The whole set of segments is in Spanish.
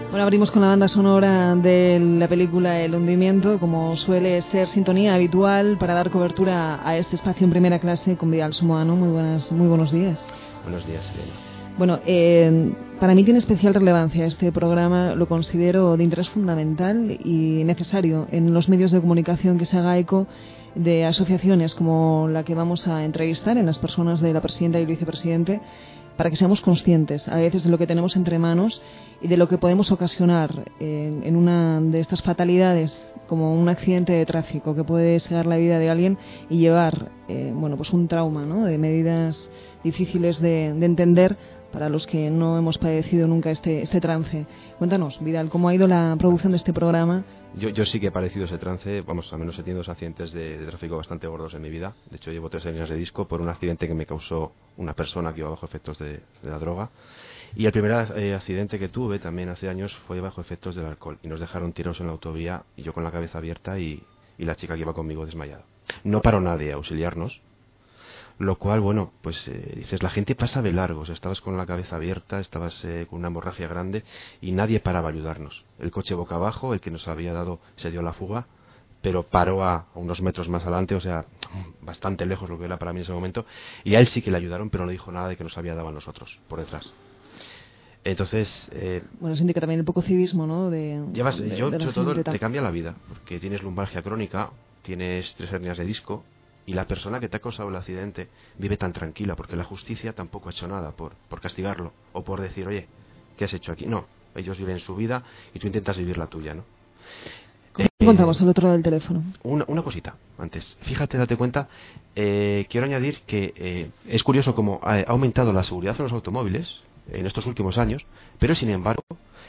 Bueno, abrimos con la banda sonora de la película El hundimiento, como suele ser sintonía habitual para dar cobertura a este espacio en primera clase con Vidal Somoano. Muy buenos días. Buenos días, Elena. Bueno, para mí tiene especial relevancia este programa, lo considero de interés fundamental y necesario en los medios de comunicación que se haga eco de asociaciones como la que vamos a entrevistar en las personas de la presidenta y el vicepresidente, para que seamos conscientes a veces de lo que tenemos entre manos y de lo que podemos ocasionar en una de estas fatalidades, como un accidente de tráfico que puede cegar la vida de alguien y llevar pues un trauma, ¿no?, de medidas difíciles de entender para los que no hemos padecido nunca este trance. Cuéntanos, Vidal, ¿cómo ha ido la producción de este programa? Yo sí que he padecido ese trance, al menos he tenido 2 accidentes de tráfico bastante gordos en mi vida. De hecho, llevo 3 hernias de disco por un accidente que me causó una persona que iba bajo efectos de la droga. Y el primer accidente que tuve también hace años fue bajo efectos del alcohol. Y nos dejaron tirados en la autovía y yo con la cabeza abierta y la chica que iba conmigo desmayada. No paró nadie a auxiliarnos. Lo cual, dices, la gente pasa de largo. O sea, estabas con la cabeza abierta, estabas con una hemorragia grande y nadie paraba a ayudarnos. El coche boca abajo, el que nos había dado, se dio la fuga, pero paró a unos metros más adelante, o sea, bastante lejos lo que era para mí en ese momento. Y a él sí que le ayudaron, pero no dijo nada de que nos había dado a nosotros, por detrás. Entonces... eso indica también el poco civismo, ¿no? Sobre todo te cambia la vida, porque tienes lumbalgia crónica, tienes 3 hernias de disco. Y la persona que te ha causado el accidente vive tan tranquila, porque la justicia tampoco ha hecho nada por castigarlo o por decir, oye, ¿qué has hecho aquí? No, ellos viven su vida y tú intentas vivir la tuya, ¿no? ¿Cómo encontramos al otro lado del teléfono? Una cosita antes. Fíjate, date cuenta, quiero añadir que es curioso cómo ha aumentado la seguridad en los automóviles en estos últimos años, pero sin embargo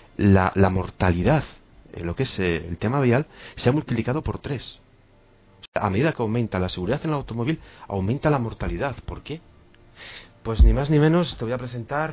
la mortalidad en lo que es el tema vial se ha multiplicado por 3. A medida que aumenta la seguridad en el automóvil, aumenta la mortalidad. ¿Por qué? Pues ni más ni menos te voy a presentar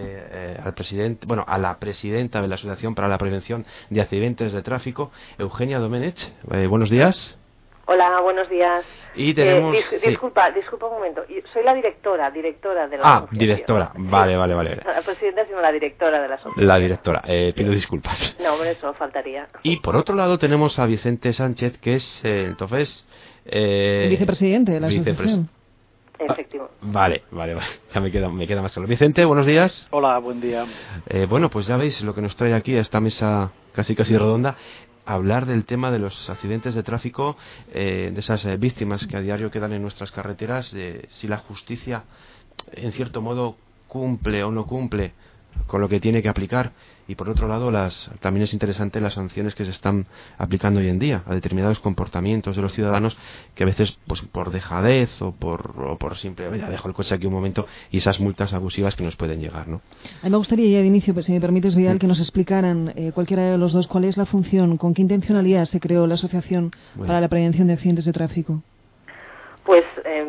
a la presidenta de la Asociación para la Prevención de Accidentes de Tráfico, Eugenia Domenech. Buenos días. Hola, buenos días. Y tenemos... Disculpa un momento. Soy la directora de la asociación. Directora. Vale. La presidenta, sino la directora de la asociación. La directora. Pido disculpas. No, hombre, eso faltaría. Y por otro lado tenemos a Vicente Sánchez, que es el vicepresidente de la asociación. Efectivamente. Vale. Ya me queda más claro. Vicente, buenos días. Hola, buen día. Pues ya veis lo que nos trae aquí a esta mesa casi redonda. Hablar del tema de los accidentes de tráfico, de esas víctimas que a diario quedan en nuestras carreteras, de si la justicia en cierto modo cumple o no cumple con lo que tiene que aplicar, y por otro lado también es interesante las sanciones que se están aplicando hoy en día a determinados comportamientos de los ciudadanos que a veces pues por dejadez o por simple, dejo el coche aquí un momento, y esas multas abusivas que nos pueden llegar, ¿no? A mí me gustaría ya de inicio, pues, si me permites, Vidal, que nos explicaran cualquiera de los dos cuál es la función, con qué intencionalidad se creó la Asociación para la Prevención de Accidentes de Tráfico. Pues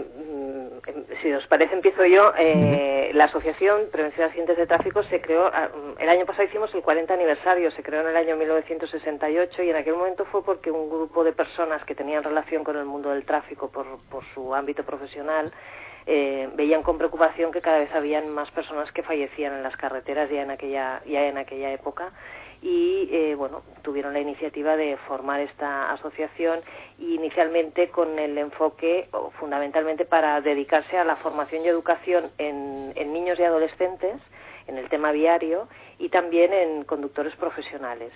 si os parece, empiezo yo. La Asociación Prevención de Accidentes de Tráfico se creó, el año pasado hicimos el 40 aniversario, se creó en el año 1968, y en aquel momento fue porque un grupo de personas que tenían relación con el mundo del tráfico por su ámbito profesional veían con preocupación que cada vez habían más personas que fallecían en las carreteras ya en aquella época. Y tuvieron la iniciativa de formar esta asociación, inicialmente con el enfoque fundamentalmente para dedicarse a la formación y educación en niños y adolescentes en el tema viario, y también en conductores profesionales,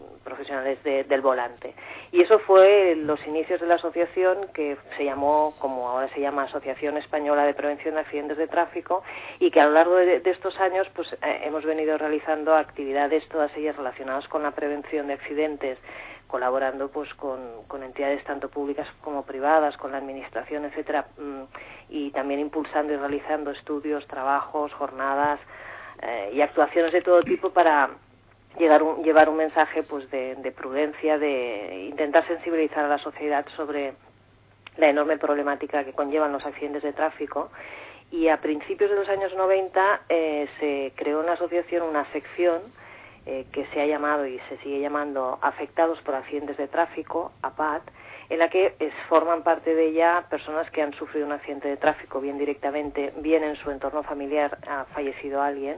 del volante. Y eso fue los inicios de la asociación, que se llamó, como ahora se llama, Asociación Española de Prevención de Accidentes de Tráfico, y que a lo largo de estos años pues hemos venido realizando actividades, todas ellas relacionadas con la prevención de accidentes, colaborando pues con entidades tanto públicas como privadas, con la administración, etcétera, y también impulsando y realizando estudios, trabajos, jornadas y actuaciones de todo tipo para llevar un mensaje pues de prudencia, de intentar sensibilizar a la sociedad sobre la enorme problemática que conllevan los accidentes de tráfico. Y a principios de los años 90 se creó en la asociación una sección que se ha llamado y se sigue llamando Afectados por Accidentes de Tráfico, APAT, en la que forman parte de ella personas que han sufrido un accidente de tráfico, bien directamente, bien en su entorno familiar ha fallecido alguien,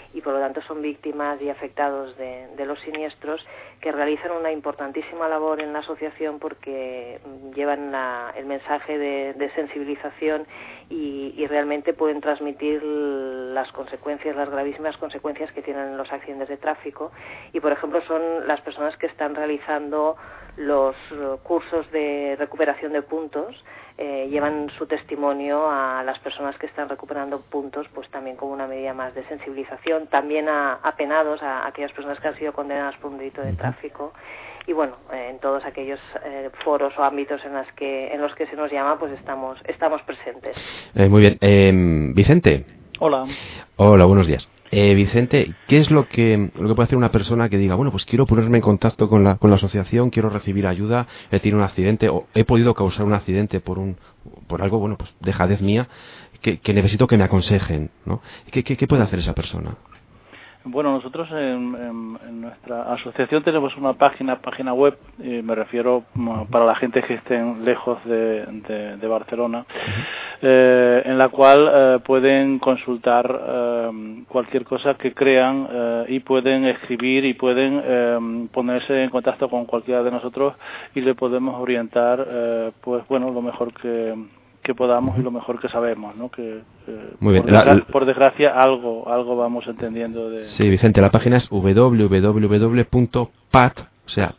y por lo tanto son víctimas y afectados de los siniestros, que realizan una importantísima labor en la asociación porque llevan el mensaje de sensibilización y realmente pueden transmitir las consecuencias, las gravísimas consecuencias que tienen los accidentes de tráfico. Y por ejemplo son las personas que están realizando los cursos de recuperación de puntos, llevan su testimonio a las personas que están recuperando puntos, pues también como una medida más de sensibilización, también a penados, a aquellas personas que han sido condenadas por un delito de tráfico. Y bueno, en todos aquellos foros o ámbitos en los que se nos llama, pues estamos presentes. Muy bien. Vicente. Hola. Hola, buenos días. Vicente, ¿qué es lo que puede hacer una persona que diga, bueno, pues quiero ponerme en contacto con la asociación, quiero recibir ayuda, he tenido un accidente o he podido causar un accidente por algo, bueno, pues dejadez mía, que necesito que me aconsejen, ¿no? ¿Qué puede hacer esa persona? Bueno, nosotros en nuestra asociación tenemos una página web, y me refiero para la gente que estén lejos de Barcelona, en la cual pueden consultar cualquier cosa que crean y pueden escribir y pueden ponerse en contacto con cualquiera de nosotros y le podemos orientar, pues bueno, lo mejor que podamos y lo mejor que sabemos, ¿no? Muy bien. Por desgracia algo vamos entendiendo de... Sí, Vicente, la página es www.pat, o sea,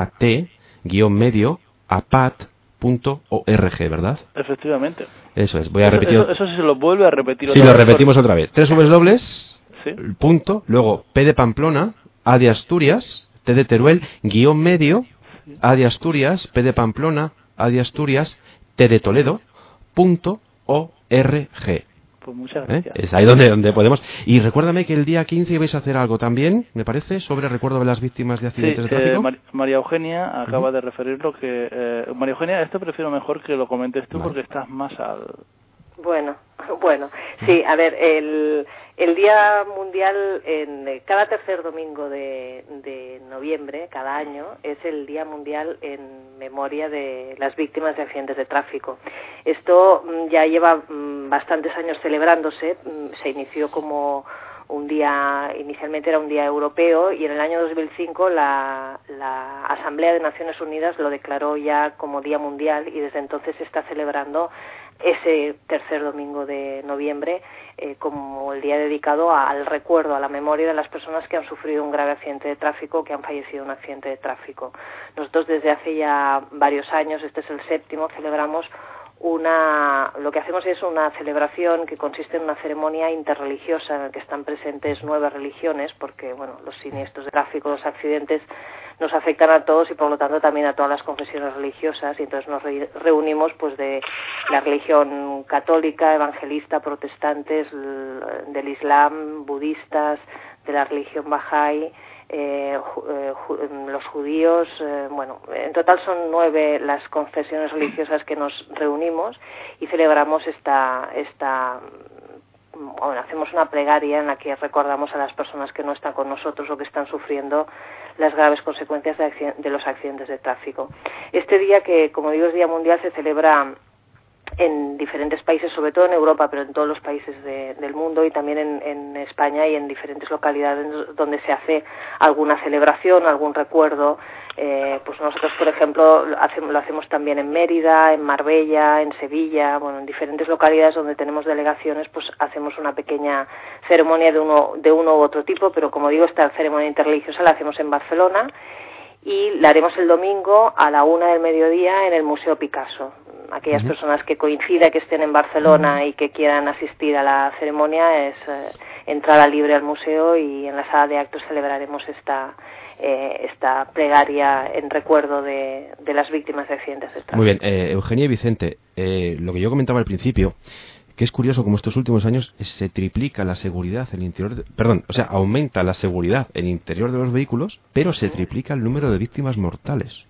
pat-medio-apat.org, ¿verdad? Efectivamente. Eso es. Voy a repetir. Eso sí se lo vuelve a repetir otra vez. Sí, lo repetimos otra vez. 3 ¿Sí? punto, luego P de Pamplona, A de Asturias, T de Teruel, _medio, A de Asturias, P de Pamplona, A de Asturias, T de Toledo, .org. Pues muchas gracias. Es ahí donde podemos. Y recuérdame que el día 15 vais a hacer algo también, me parece, sobre recuerdo de las víctimas de accidentes de tráfico. María Eugenia acaba de referirlo que... María Eugenia, esto prefiero mejor que lo comentes tú porque estás más al... Bueno, sí, a ver, el Día Mundial, cada tercer domingo de noviembre, cada año, es el Día Mundial en memoria de las víctimas de accidentes de tráfico. Esto ya lleva bastantes años celebrándose, se inició como inicialmente era un día europeo y en el año 2005 la Asamblea de Naciones Unidas lo declaró ya como Día Mundial y desde entonces se está celebrando ese tercer domingo de noviembre como el día dedicado al recuerdo, a la memoria de las personas que han sufrido un grave accidente de tráfico, que han fallecido en un accidente de tráfico. Nosotros desde hace ya varios años, este es el 7º, celebramos lo que hacemos es una celebración que consiste en una ceremonia interreligiosa en la que están presentes 9 religiones, porque bueno, los siniestros de tráfico, los accidentes nos afectan a todos y por lo tanto también a todas las confesiones religiosas, y entonces nos reunimos pues de la religión católica, evangelista, protestantes, del Islam, budistas, de la religión Bahá'í, los judíos, bueno, en total son 9 las confesiones religiosas que nos reunimos y celebramos hacemos una plegaria en la que recordamos a las personas que no están con nosotros o que están sufriendo las graves consecuencias de los accidentes de tráfico. Este día, que como digo es Día Mundial, se celebra en diferentes países, sobre todo en Europa, pero en todos los países del mundo y también en España y en diferentes localidades donde se hace alguna celebración, algún recuerdo. Pues nosotros, por ejemplo, lo hacemos también en Mérida, en Marbella, en Sevilla, bueno, en diferentes localidades donde tenemos delegaciones, pues hacemos una pequeña ceremonia de uno u otro tipo, pero como digo, esta ceremonia interreligiosa la hacemos en Barcelona y la haremos el domingo a la 1 del mediodía en el Museo Picasso. Aquellas personas que coincida que estén en Barcelona y que quieran asistir a la ceremonia es entrada libre al museo y en la sala de actos celebraremos esta plegaria en recuerdo de las víctimas de accidentes de tráfico. Muy bien, Eugenia y Vicente, lo que yo comentaba al principio, que es curioso como estos últimos años se triplica la seguridad en el interior, aumenta la seguridad en el interior de los vehículos, pero se triplica el número de víctimas mortales.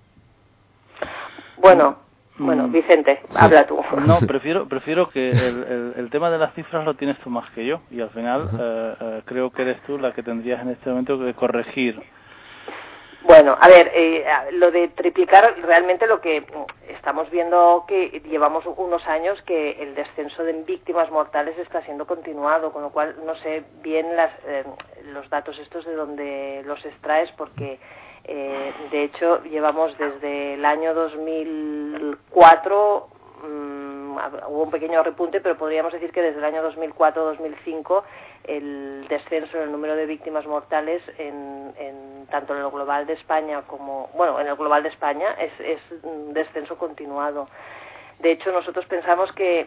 Bueno, Vicente, habla tú. No, prefiero que el tema de las cifras lo tienes tú más que yo y al final creo que eres tú la que tendrías en este momento que corregir Bueno, a ver, lo de triplicar, realmente lo que estamos viendo que llevamos unos años que el descenso de víctimas mortales está siendo continuado, con lo cual no sé bien los datos estos de dónde los extraes, porque de hecho llevamos desde el año 2004, hubo un pequeño repunte, pero podríamos decir que desde el año 2004-2005 el descenso en el número de víctimas mortales tanto en el global de España en el global de España es un descenso continuado. De hecho, nosotros pensamos que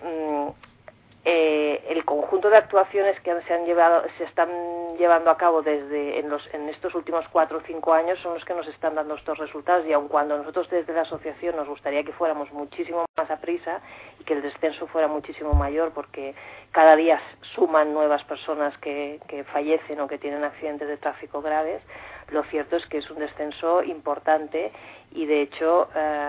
el conjunto de actuaciones que se están llevando a cabo en estos últimos 4 o 5 años son los que nos están dando estos resultados, y aun cuando nosotros desde la asociación nos gustaría que fuéramos muchísimo más a prisa y que el descenso fuera muchísimo mayor, porque cada día suman nuevas personas que fallecen o que tienen accidentes de tráfico graves, lo cierto es que es un descenso importante. Y de hecho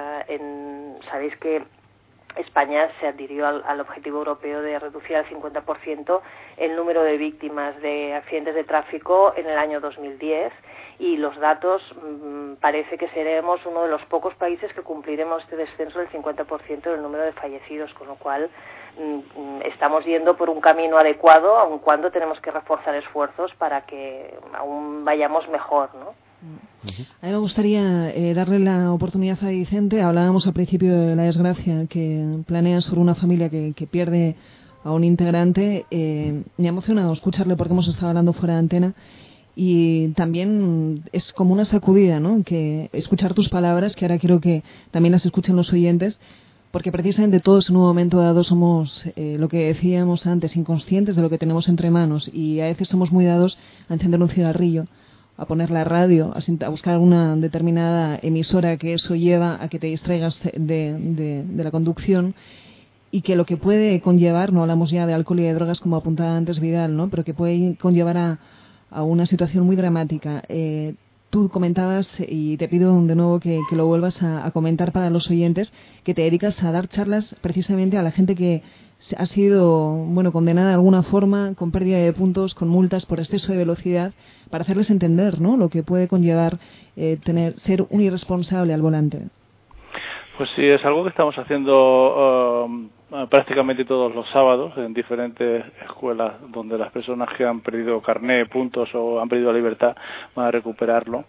sabéis que España se adhirió al objetivo europeo de reducir al 50% el número de víctimas de accidentes de tráfico en el año 2010, y los datos parece que seremos uno de los pocos países que cumpliremos este descenso del 50% del número de fallecidos, con lo cual estamos yendo por un camino adecuado, aun cuando tenemos que reforzar esfuerzos para que aún vayamos mejor, ¿no? A mí me gustaría darle la oportunidad a Vicente. Hablábamos al principio de la desgracia que planea sobre una familia que pierde a un integrante. Me ha emocionado escucharle porque hemos estado hablando fuera de antena, y también es como una sacudida, ¿no? Que escuchar tus palabras, que ahora quiero que también las escuchen los oyentes, porque precisamente todos en un momento dado somos, lo que decíamos antes, inconscientes de lo que tenemos entre manos, y a veces somos muy dados a encender un cigarrillo, a poner la radio, a buscar alguna determinada emisora, que eso lleva a que te distraigas de la conducción, y que lo que puede conllevar, no hablamos ya de alcohol y de drogas como apuntaba antes Vidal, ¿no? Pero que puede conllevar a una situación muy dramática. Tú comentabas, y te pido de nuevo que lo vuelvas a comentar para los oyentes, que te dedicas a dar charlas precisamente a la gente que ha sido condenada de alguna forma, con pérdida de puntos, con multas por exceso de velocidad, para hacerles entender, ¿no?, lo que puede conllevar ser un irresponsable al volante. Pues sí, es algo que estamos haciendo prácticamente todos los sábados en diferentes escuelas donde las personas que han perdido carné, puntos o han perdido la libertad van a recuperarlo.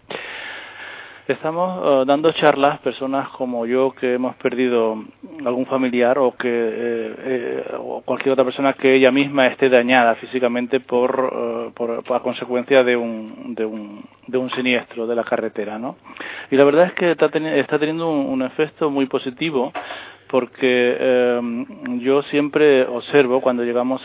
Estamos dando charlas, personas como yo que hemos perdido algún familiar o o cualquier otra persona que ella misma esté dañada físicamente por a consecuencia de un siniestro de la carretera, ¿no? Y la verdad es que está teniendo un efecto muy positivo, porque yo siempre observo cuando llegamos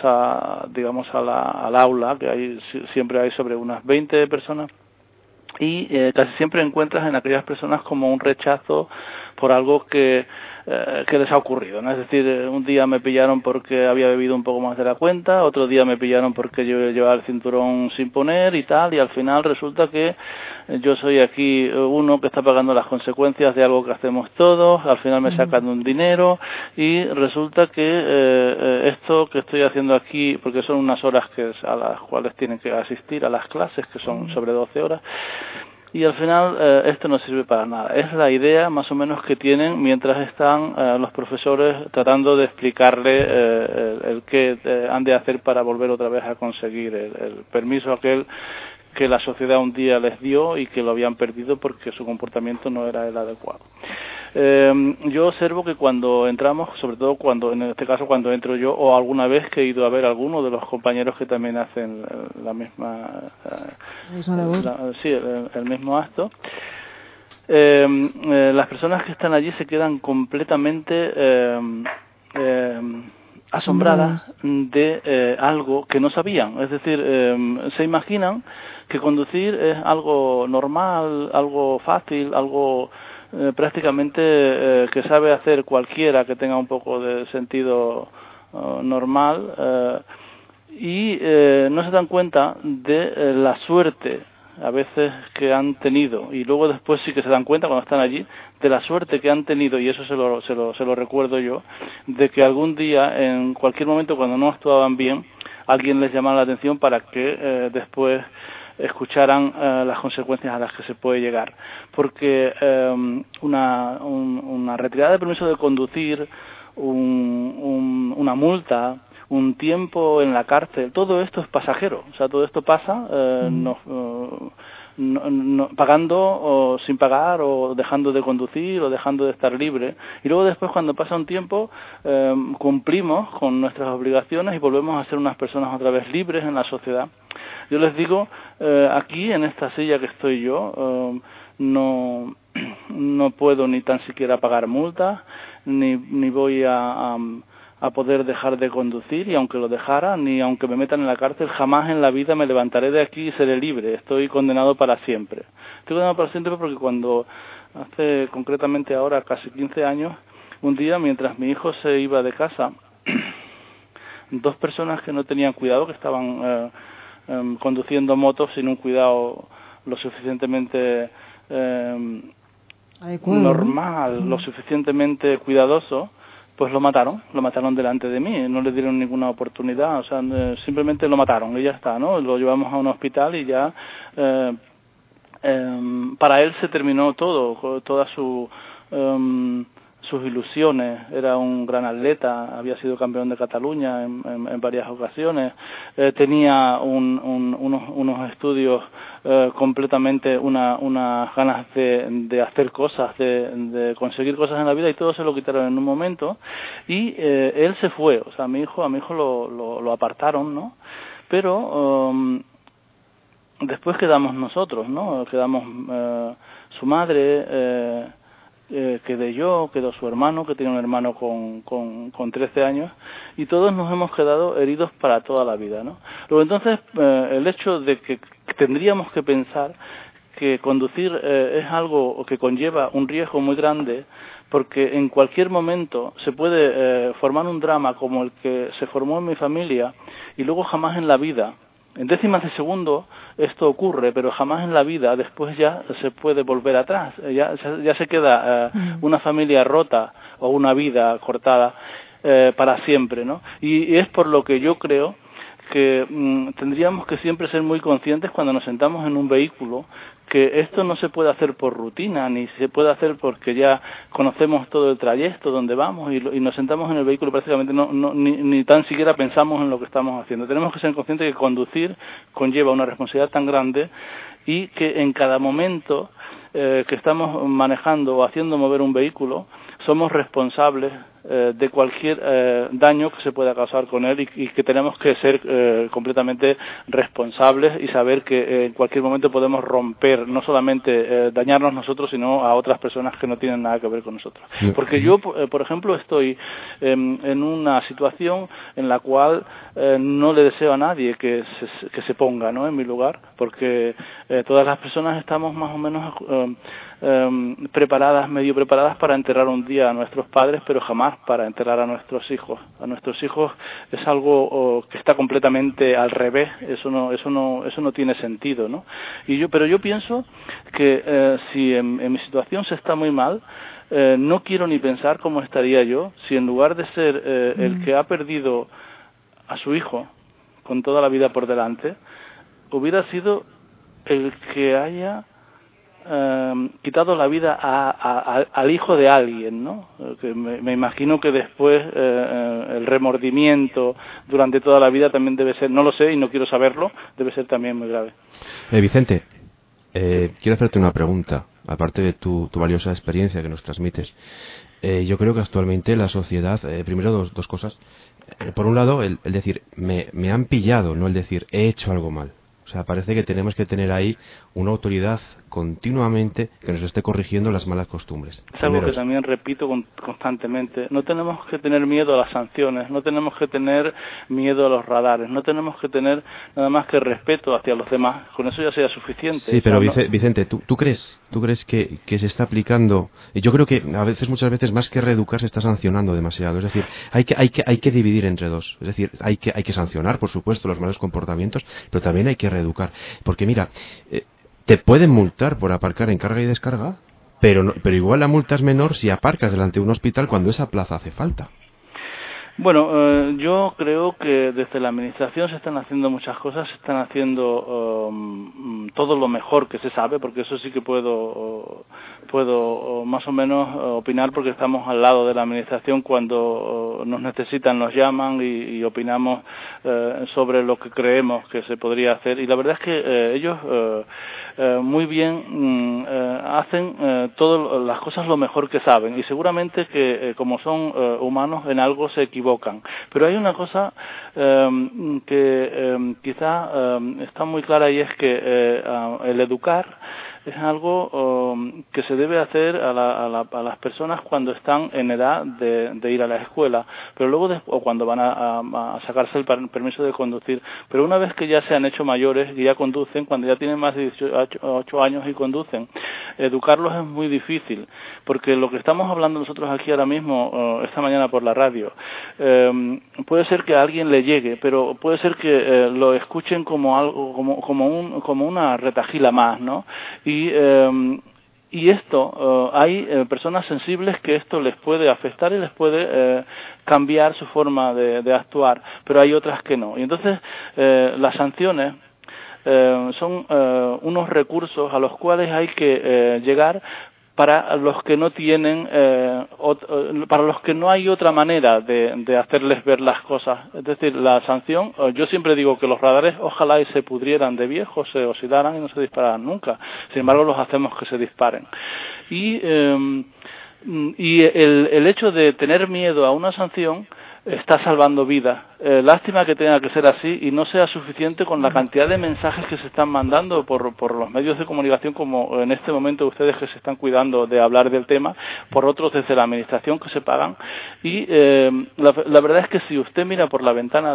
al aula, que siempre hay sobre unas 20 personas, y casi siempre encuentras en aquellas personas como un rechazo por algo que les ha ocurrido, ¿no? Es decir, un día me pillaron porque había bebido un poco más de la cuenta, otro día me pillaron porque yo llevaba el cinturón sin poner y tal, y al final resulta que yo soy aquí uno que está pagando las consecuencias de algo que hacemos todos, al final me sacan un dinero, y resulta que esto que estoy haciendo aquí, porque son unas horas a las cuales tienen que asistir a las clases, que son sobre 12 horas, y al final esto no sirve para nada. Es la idea más o menos que tienen mientras están los profesores tratando de explicarle el qué han de hacer para volver otra vez a conseguir el permiso aquel que la sociedad un día les dio y que lo habían perdido porque su comportamiento no era el adecuado. Yo observo que cuando entramos, sobre todo en este caso cuando entro yo, o alguna vez que he ido a ver a alguno de los compañeros que también hacen la misma el mismo acto, las personas que están allí se quedan completamente asombradas de algo que no sabían. Es decir, se imaginan que conducir es algo normal, algo fácil, algo prácticamente que sabe hacer cualquiera que tenga un poco de sentido normal, y no se dan cuenta de la suerte a veces que han tenido, y luego después sí que se dan cuenta cuando están allí de la suerte que han tenido, y eso se lo recuerdo yo, de que algún día, en cualquier momento cuando no actuaban bien, alguien les llamaba la atención para que después escucharan las consecuencias a las que se puede llegar. Porque una retirada de permiso de conducir, una multa, un tiempo en la cárcel, todo esto es pasajero. O sea, todo esto pasa pagando o sin pagar, o dejando de conducir, o dejando de estar libre, y luego después, cuando pasa un tiempo, cumplimos con nuestras obligaciones y volvemos a ser unas personas otra vez libres en la sociedad. Yo les digo, aquí en esta silla que estoy yo, no puedo ni tan siquiera pagar multas, ni voy a poder dejar de conducir, y aunque lo dejara, ni aunque me metan en la cárcel, jamás en la vida me levantaré de aquí y seré libre. Estoy condenado para siempre. Estoy condenado para siempre porque cuando, hace concretamente ahora casi 15 años, un día mientras mi hijo se iba de casa, dos personas que no tenían cuidado, que estaban conduciendo motos sin un cuidado lo suficientemente normal, lo suficientemente cuidadoso, pues lo mataron delante de mí, no le dieron ninguna oportunidad, o sea, simplemente lo mataron y ya está, ¿no? Lo llevamos a un hospital y ya para él se terminó todo, todas sus ilusiones. Era un gran atleta, había sido campeón de Cataluña en varias ocasiones, tenía unos estudios completamente, unas ganas de hacer cosas, de conseguir cosas en la vida, y todo se lo quitaron en un momento, y él se fue. O sea, a mi hijo lo apartaron, ¿no? Pero después quedamos nosotros, ¿no? Quedamos su madre, quedé yo, quedó su hermano, que tiene un hermano con 13 años, y todos nos hemos quedado heridos para toda la vida, ¿no? Luego, entonces, el hecho de que tendríamos que pensar que conducir es algo que conlleva un riesgo muy grande, porque en cualquier momento se puede formar un drama como el que se formó en mi familia, y luego jamás en la vida, en décimas de segundo, esto ocurre, pero jamás en la vida después ya se puede volver atrás, ya se queda una familia rota o una vida cortada para siempre, ¿no? Y es por lo que yo creo que tendríamos que siempre ser muy conscientes cuando nos sentamos en un vehículo, que esto no se puede hacer por rutina, ni se puede hacer porque ya conocemos todo el trayecto donde vamos y nos sentamos en el vehículo, prácticamente ni tan siquiera pensamos en lo que estamos haciendo. Tenemos que ser conscientes de que conducir conlleva una responsabilidad tan grande, y que en cada momento que estamos manejando o haciendo mover un vehículo, somos responsables de cualquier daño que se pueda causar con él, y que tenemos que ser completamente responsables y saber que en cualquier momento podemos romper, no solamente dañarnos nosotros, sino a otras personas que no tienen nada que ver con nosotros. Porque yo, por ejemplo, estoy en una situación en la cual no le deseo a nadie que se ponga, ¿no?, en mi lugar, porque todas las personas estamos más o menos medio preparadas para enterrar un día a nuestros padres, pero jamás para enterrar a nuestros hijos. A nuestros hijos es algo que está completamente al revés. Eso no tiene sentido, ¿no? Pero yo pienso que si en mi situación se está muy mal, no quiero ni pensar cómo estaría yo si, en lugar de ser el que ha perdido a su hijo con toda la vida por delante, hubiera sido el que haya quitado la vida al hijo de alguien, ¿no? Que me imagino que después el remordimiento durante toda la vida también debe ser, no lo sé y no quiero saberlo, debe ser también muy grave. Vicente, quiero hacerte una pregunta, aparte de tu valiosa experiencia que nos transmites. Yo creo que actualmente la sociedad, primero dos cosas. Por un lado, el decir, me han pillado, no el decir, he hecho algo mal. O sea, parece que tenemos que tener ahí una autoridad continuamente que nos esté corrigiendo las malas costumbres. Es algo que también repito constantemente. No tenemos que tener miedo a las sanciones, no tenemos que tener miedo a los radares, no tenemos que tener nada más que respeto hacia los demás. Con eso ya sea suficiente. Sí, pero Vicente, ¿tú crees que se está aplicando? Yo creo que muchas veces más que reeducar se está sancionando demasiado. Es decir, hay que dividir entre dos. Es decir, hay que sancionar, por supuesto, los malos comportamientos, pero también hay que reeducar. Porque mira, te pueden multar por aparcar en carga y descarga, pero igual la multa es menor si aparcas delante de un hospital cuando esa plaza hace falta. Bueno, yo creo que desde la Administración se están haciendo muchas cosas, se están haciendo todo lo mejor que se sabe, porque eso sí que puedo más o menos opinar, porque estamos al lado de la Administración cuando nos necesitan, nos llaman y opinamos sobre lo que creemos que se podría hacer, y la verdad es que ellos muy bien hacen todas las cosas lo mejor que saben, y seguramente que como son humanos en algo se equivocan, pero hay una cosa que quizá está muy clara, y es que el educar es algo que se debe hacer a las personas cuando están en edad de ir a la escuela, pero luego o cuando van a sacarse el permiso de conducir, pero una vez que ya se han hecho mayores y ya conducen, cuando ya tienen más de 18 años y conducen, educarlos es muy difícil, porque lo que estamos hablando nosotros aquí ahora mismo, esta mañana por la radio, puede ser que a alguien le llegue, pero puede ser que lo escuchen como algo, como una retajila más, ¿no? Y esto, hay personas sensibles que esto les puede afectar y les puede cambiar su forma de actuar, pero hay otras que no. Y entonces las sanciones son unos recursos a los cuales hay que llegar para los que no tienen, para los que no hay otra manera de hacerles ver las cosas. Es decir, la sanción, yo siempre digo que los radares ojalá y se pudrieran de viejos, se oxidaran y no se dispararan nunca. Sin embargo, los hacemos que se disparen. Y el hecho de tener miedo a una sanción está salvando vidas. Lástima que tenga que ser así y no sea suficiente con la cantidad de mensajes que se están mandando por los medios de comunicación, como en este momento ustedes que se están cuidando de hablar del tema, por otros desde la Administración que se pagan. Y la verdad es que si usted mira por la ventana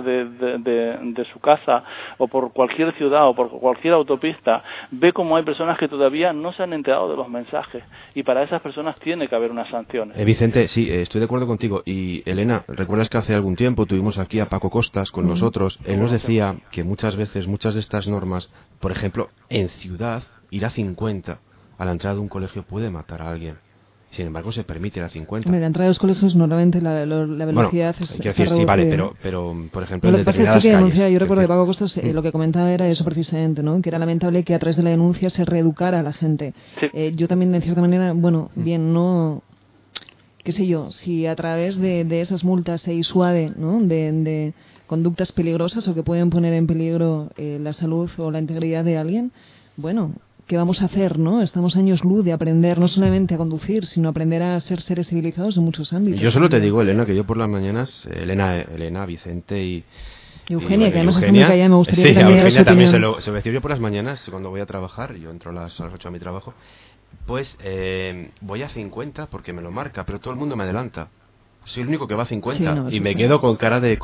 de su casa o por cualquier ciudad o por cualquier autopista, ve como hay personas que todavía no se han enterado de los mensajes, y para esas personas tiene que haber unas sanciones. Vicente, sí, estoy de acuerdo contigo. Y Elena, ¿recuerdas que hace algún tiempo tuvimos aquí a Paco Costas con nosotros? Él nos decía que muchas veces, muchas de estas normas, por ejemplo, en ciudad, ir a 50 a la entrada de un colegio puede matar a alguien. Sin embargo, se permite ir a 50. Hombre, la entrada de los colegios normalmente la velocidad es decir, sí, vale, pero por ejemplo, en determinadas calles. Yo recuerdo de Paco Costas, lo que comentaba era eso precisamente, ¿no? Que era lamentable que a través de la denuncia se reeducara a la gente. Sí. Yo también, de cierta manera, bien, no... qué sé yo, si a través de esas multas se disuade, ¿no? de conductas peligrosas o que pueden poner en peligro la salud o la integridad de alguien, bueno, ¿qué vamos a hacer, no? Estamos años luz de aprender no solamente a conducir, sino aprender a ser seres civilizados en muchos ámbitos. Yo solo te digo, Elena, que yo por las mañanas, Elena, Vicente y Eugenia, que además Eugenia, me gustaría sí, que también Eugenia también se lo decía. Yo por las mañanas, cuando voy a trabajar, yo entro a las 8 a mi trabajo, pues voy a 50 porque me lo marca, pero todo el mundo me adelanta. Soy el único que va a 50 y me quedo con cara de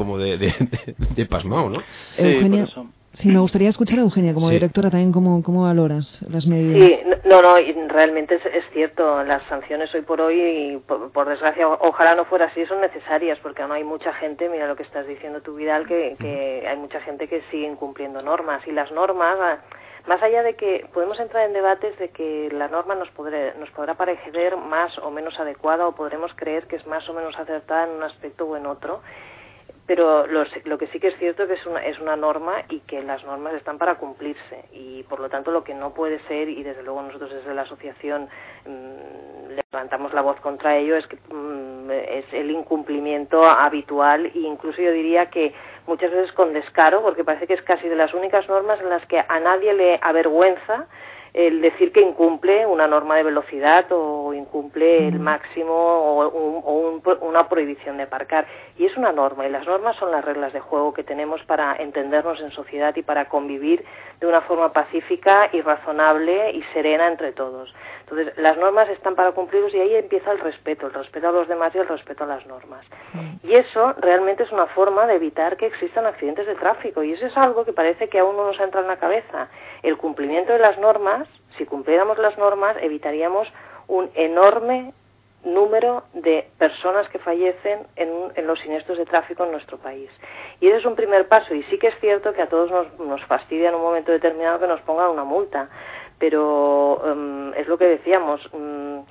pasmado, ¿no? Eugenia, sí, me gustaría escuchar a Eugenia como directora también, ¿cómo valoras las medidas? Sí, no, y realmente es cierto, las sanciones hoy por hoy, y por desgracia, ojalá no fuera así, son necesarias, porque aún hay mucha gente, mira lo que estás diciendo tú, Vidal, que hay mucha gente que sigue incumpliendo normas, y las normas... Más allá de que podemos entrar en debates de que la norma nos podrá parecer más o menos adecuada, o podremos creer que es más o menos acertada en un aspecto o en otro, pero lo que sí que es cierto es que es una norma, y que las normas están para cumplirse, y por lo tanto lo que no puede ser, y desde luego nosotros desde la asociación levantamos la voz contra ello, es que es el incumplimiento habitual, e incluso yo diría que muchas veces con descaro, porque parece que es casi de las únicas normas en las que a nadie le avergüenza el decir que incumple una norma de velocidad o incumple el máximo o una prohibición de aparcar. Y es una norma, y las normas son las reglas de juego que tenemos para entendernos en sociedad y para convivir de una forma pacífica y razonable y serena entre todos. Entonces, las normas están para cumplirlos, y ahí empieza el respeto a los demás y el respeto a las normas. Y eso realmente es una forma de evitar que existan accidentes de tráfico, y eso es algo que parece que aún no nos entra en la cabeza. El cumplimiento de las normas, si cumpliéramos las normas, evitaríamos un enorme número de personas que fallecen en los siniestros de tráfico en nuestro país. Y ese es un primer paso, y sí que es cierto que a todos nos fastidia en un momento determinado que nos pongan una multa, pero es lo que decíamos,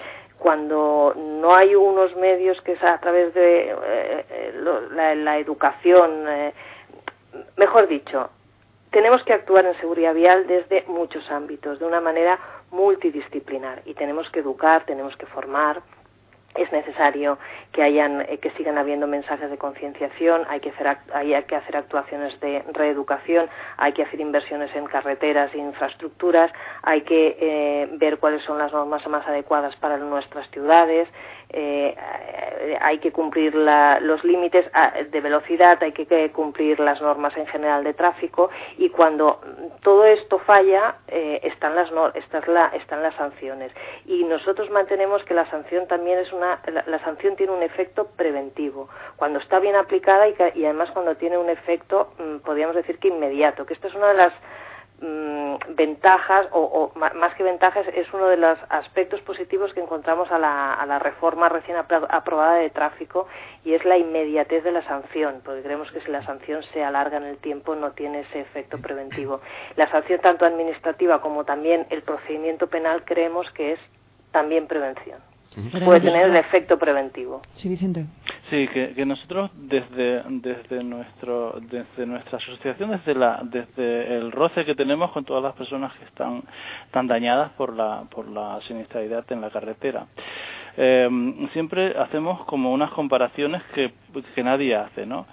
cuando no hay unos medios que es a través de la educación, mejor dicho, tenemos que actuar en seguridad vial desde muchos ámbitos, de una manera multidisciplinar, y tenemos que educar, tenemos que formar. Es necesario que sigan habiendo mensajes de concienciación, hay que hacer actuaciones de reeducación, hay que hacer inversiones en carreteras e infraestructuras, hay que ver cuáles son las normas más adecuadas para nuestras ciudades, hay que cumplir los límites de velocidad, hay que cumplir las normas en general de tráfico, y cuando todo esto falla están las sanciones, y nosotros mantenemos que la sanción también la sanción tiene un efecto preventivo cuando está bien aplicada y además cuando tiene un efecto, podríamos decir que inmediato, que esta es una de las ventajas, o más que ventajas, es uno de los aspectos positivos que encontramos a la reforma recién aprobada de tráfico, y es la inmediatez de la sanción, porque creemos que si la sanción se alarga en el tiempo no tiene ese efecto preventivo. La sanción tanto administrativa como también el procedimiento penal creemos que es también prevención. Puede tener el efecto preventivo. Sí, Vicente. Sí, que nosotros desde nuestra asociación, desde el roce que tenemos con todas las personas que están tan dañadas por la siniestralidad en la carretera, siempre hacemos como unas comparaciones que nadie hace, ¿no?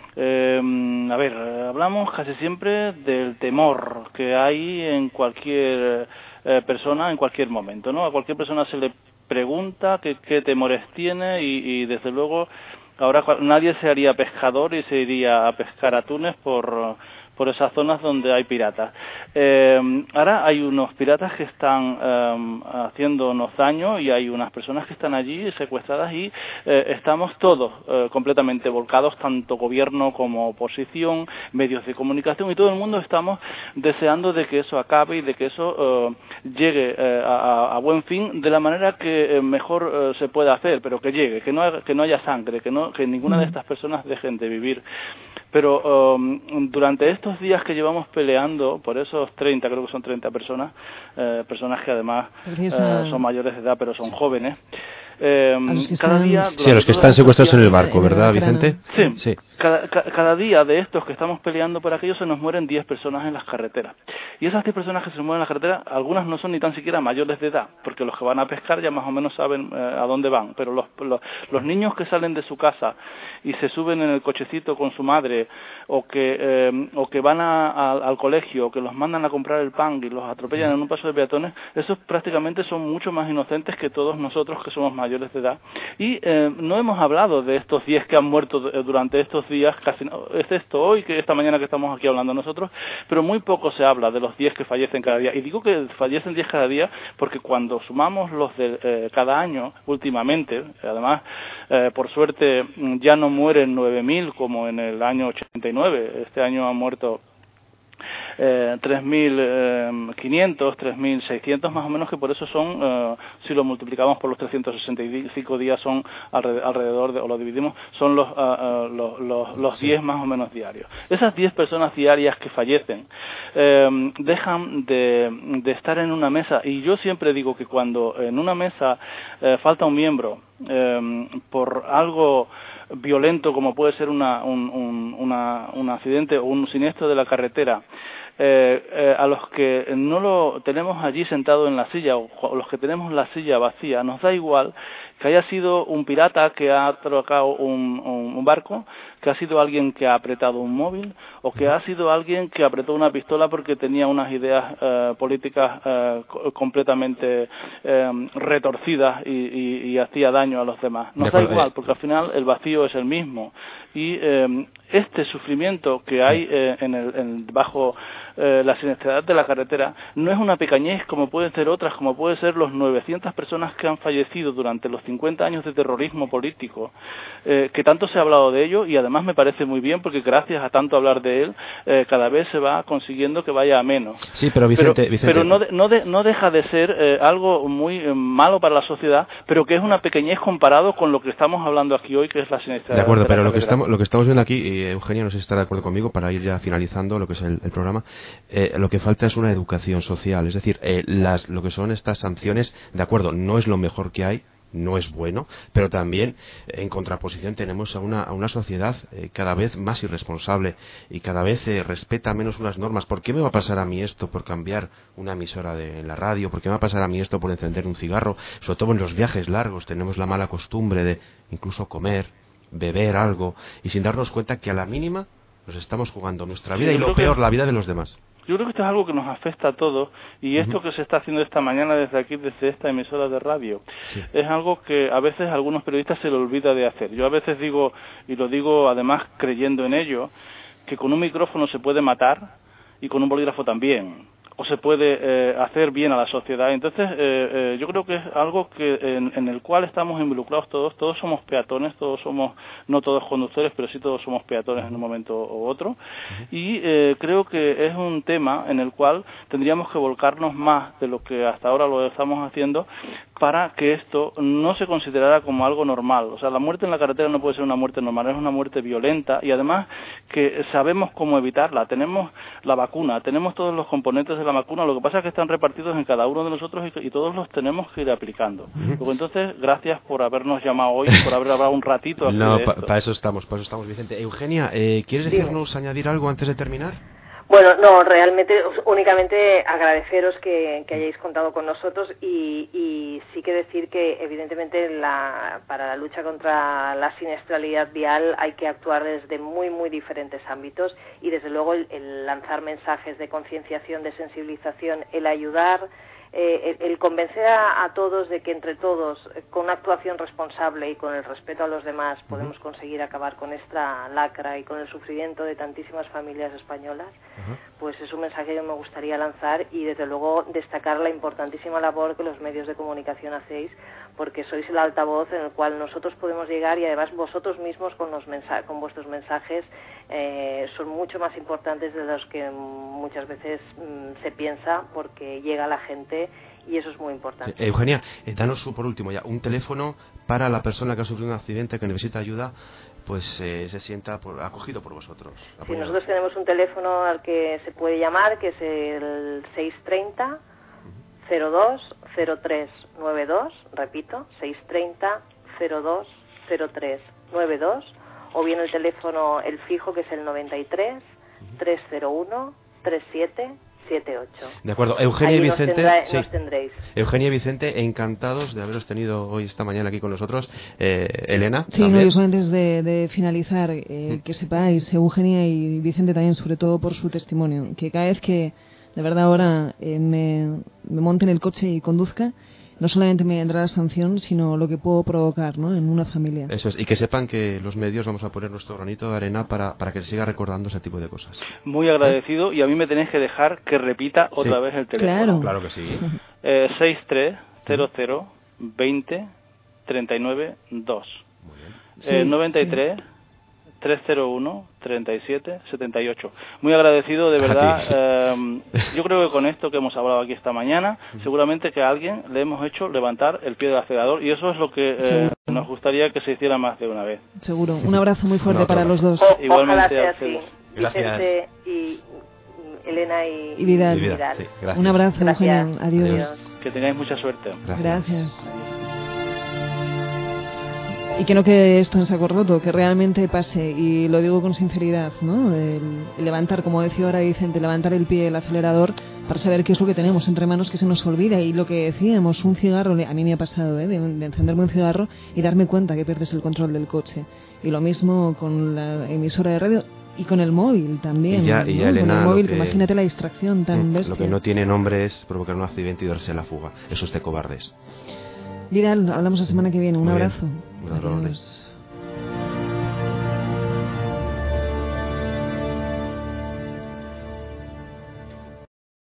Hablamos casi siempre del temor que hay en cualquier persona en cualquier momento, ¿no? A cualquier persona se le pregunta qué temores tiene, y desde luego ahora nadie se haría pescador y se iría a pescar atunes por esas zonas donde hay piratas. Ahora hay unos piratas que están haciéndonos daño, y hay unas personas que están allí secuestradas, y estamos todos completamente volcados, tanto gobierno como oposición, medios de comunicación, y todo el mundo estamos deseando de que eso acabe y de que eso llegue a buen fin de la manera que mejor se pueda hacer, pero que llegue, que no haya sangre, que ninguna de estas personas dejen de vivir. Pero durante estos días que llevamos peleando por esos 30, creo que son 30 personas que además son mayores de edad pero son jóvenes, cada día... Sí, a los que están secuestrados en el barco, ¿verdad, Vicente? Sí. Cada día de estos que estamos peleando por aquello se nos mueren 10 personas en las carreteras. Y esas 10 personas que se nos mueren en las carreteras, algunas no son ni tan siquiera mayores de edad, porque los que van a pescar ya más o menos saben a dónde van. Pero los niños que salen de su casa y se suben en el cochecito con su madre, o que van al colegio, o que los mandan a comprar el pan y los atropellan en un paso de peatones, esos prácticamente son mucho más inocentes que todos nosotros que somos mayores de edad. Y no hemos hablado de estos 10 que han muerto durante estos días, casi no, excepto hoy, que esta mañana que estamos aquí hablando nosotros, pero muy poco se habla de los 10 que fallecen cada día. Y digo que fallecen 10 cada día porque cuando sumamos los de cada año, últimamente, además, por suerte ya no mueren 9.000 como en el año 89, este año han muerto 3.500, 3.600 más o menos, que por eso son, si lo multiplicamos por los 365 días, son alrededor de, o lo dividimos, son los 10 más o menos diarios. Esas 10 personas diarias que fallecen dejan de estar en una mesa, y yo siempre digo que cuando en una mesa falta un miembro por algo violento como puede ser un accidente o un siniestro de la carretera, a los que no lo tenemos allí sentado en la silla, o los que tenemos la silla vacía, nos da igual que haya sido un pirata que ha atracado un barco, que ha sido alguien que ha apretado un móvil, o que ha sido alguien que apretó una pistola porque tenía unas ideas políticas completamente retorcidas y hacía daño a los demás. Nos da igual, porque al final el vacío es el mismo. Y este sufrimiento que hay bajo la siniestralidad de la carretera no es una pequeñez como pueden ser otras, como pueden ser los 900 personas que han fallecido durante los 50 años de terrorismo político, que tanto se ha hablado de ello, y además me parece muy bien porque gracias a tanto hablar de él cada vez se va consiguiendo que vaya a menos. Sí, pero Vicente... pero no deja de ser algo muy malo para la sociedad, pero que es una pequeñez comparado con lo que estamos hablando aquí hoy, que es la siniestralidad. De acuerdo, pero lo que estamos viendo aquí, y Eugenia no sé si está de acuerdo conmigo, para ir ya finalizando lo que es el programa, lo que falta es una educación social, es decir, lo que son estas sanciones, de acuerdo, no es lo mejor que hay, no es bueno, pero también en contraposición tenemos a una sociedad cada vez más irresponsable y cada vez respeta menos unas normas. ¿Por qué me va a pasar a mí esto por cambiar una emisora en la radio? ¿Por qué me va a pasar a mí esto por encender un cigarro? Sobre todo en los viajes largos tenemos la mala costumbre de incluso comer, beber algo, y sin darnos cuenta que a la mínima nos estamos jugando nuestra vida y lo peor, la vida de los demás. Yo creo que esto es algo que nos afecta a todos, y esto que se está haciendo esta mañana desde aquí, desde esta emisora de radio, es algo que a veces a algunos periodistas se le olvida de hacer. Yo a veces digo, y lo digo además creyendo en ello, que con un micrófono se puede matar y con un bolígrafo también, o se puede hacer bien a la sociedad. Entonces yo creo que es algo que en el cual estamos involucrados todos somos peatones, no todos conductores, pero sí todos somos peatones en un momento u otro, y creo que es un tema en el cual tendríamos que volcarnos más de lo que hasta ahora lo estamos haciendo, para que esto no se considerara como algo normal. O sea, la muerte en la carretera no puede ser una muerte normal, es una muerte violenta, y además que sabemos cómo evitarla. Tenemos la vacuna, tenemos todos los componentes de la vacuna, lo que pasa es que están repartidos en cada uno de nosotros y todos los tenemos que ir aplicando. Luego, entonces, gracias por habernos llamado hoy, por haber hablado un ratito aquí de esto. Para eso estamos, Vicente. Eugenia, ¿quieres decirnos, añadir algo antes de terminar? Bueno, no, realmente, únicamente agradeceros que hayáis contado con nosotros y sí que decir que evidentemente para la lucha contra la siniestralidad vial hay que actuar desde muy, muy diferentes ámbitos, y desde luego el lanzar mensajes de concienciación, de sensibilización, el ayudar, el convencer a todos de que entre todos, con una actuación responsable y con el respeto a los demás, podemos conseguir acabar con esta lacra y con el sufrimiento de tantísimas familias españolas, pues es un mensaje que me gustaría lanzar, y desde luego destacar la importantísima labor que los medios de comunicación hacéis, porque sois el altavoz en el cual nosotros podemos llegar, y además vosotros mismos con vuestros mensajes son mucho más importantes de los que muchas veces se piensa, porque llega a la gente y eso es muy importante. Eugenia, danos por último ya un teléfono para la persona que ha sufrido un accidente, que necesita ayuda, pues se sienta acogido por vosotros. Sí, nosotros tenemos un teléfono al que se puede llamar, que es el 630 02 03 92, repito, 630 02 03 92, o bien el teléfono, el fijo, que es el 93 301 3778. De acuerdo, Eugenia y Vicente, nos tendréis. Eugenia y Vicente, encantados de haberos tenido hoy, esta mañana, aquí con nosotros. Elena. Sí, no, yo antes de finalizar, que sepáis, Eugenia y Vicente también, sobre todo por su testimonio, que cada vez que de verdad ahora me monte en el coche y conduzca, no solamente me vendrá la sanción, sino lo que puedo provocar, ¿no?, en una familia. Eso es, y que sepan que los medios vamos a poner nuestro granito de arena para que se siga recordando ese tipo de cosas. Muy agradecido, y a mí me tenéis que dejar que repita otra vez el teléfono. Claro que sí. 63 00 20 39 2. Muy bien. 93 301 37 78. Muy agradecido, de verdad. Yo creo que con esto que hemos hablado aquí esta mañana, seguramente que a alguien le hemos hecho levantar el pie del acelerador, y eso es lo que nos gustaría que se hiciera más de una vez. Seguro. Un abrazo muy fuerte para los dos. Igualmente ojalá a ustedes. Vicente y Elena y Vidal. Sí, gracias. Un abrazo, Eugenia. Adiós. Que tengáis mucha suerte. Gracias. Y que no quede esto en saco roto, que realmente pase, y lo digo con sinceridad, ¿no? El levantar, como decía ahora Vicente, levantar el pie del acelerador para saber qué es lo que tenemos entre manos, que se nos olvida. Y lo que decíamos, un cigarro, a mí me ha pasado, de encenderme un cigarro y darme cuenta que pierdes el control del coche. Y lo mismo con la emisora de radio y con el móvil también. Y ya, ¿no? Elena, con el móvil, que imagínate la distracción tan bestia. Lo que no tiene nombre es provocar un accidente y darse a la fuga. Eso es de cobardes. Vidal, hablamos la semana que viene. Un abrazo. Adiós.